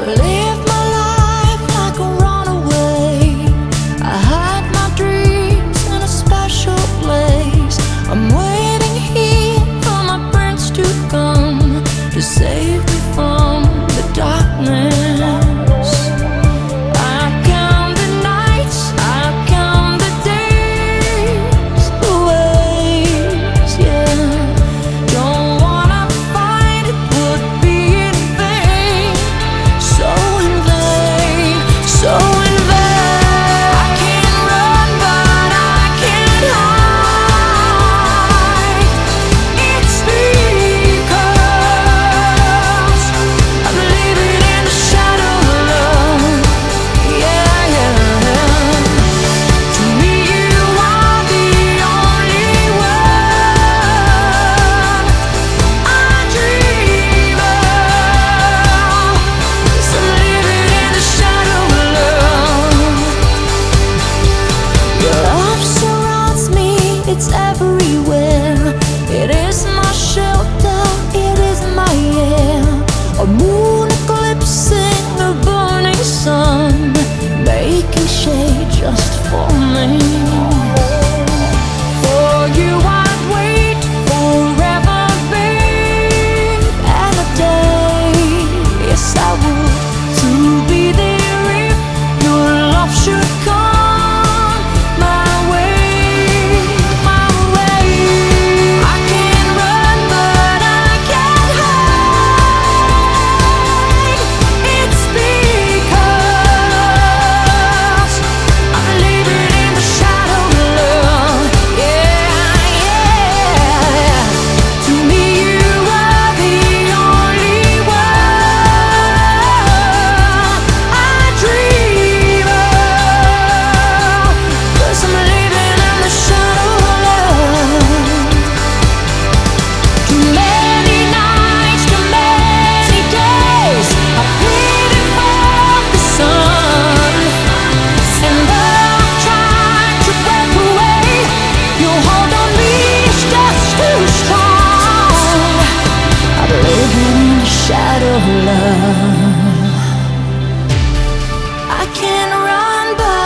live my life like a runaway. I hide my dreams in a special place. I'm waiting here for my prince to come to save me from the darkness. It's everywhere. It is my shelter, it is my air. A moon eclipsing the burning sun, making shade just for me. For you I'd wait forever, babe, and a day, yes I would, to be there if your love should come. Shadow of love. I can't run, but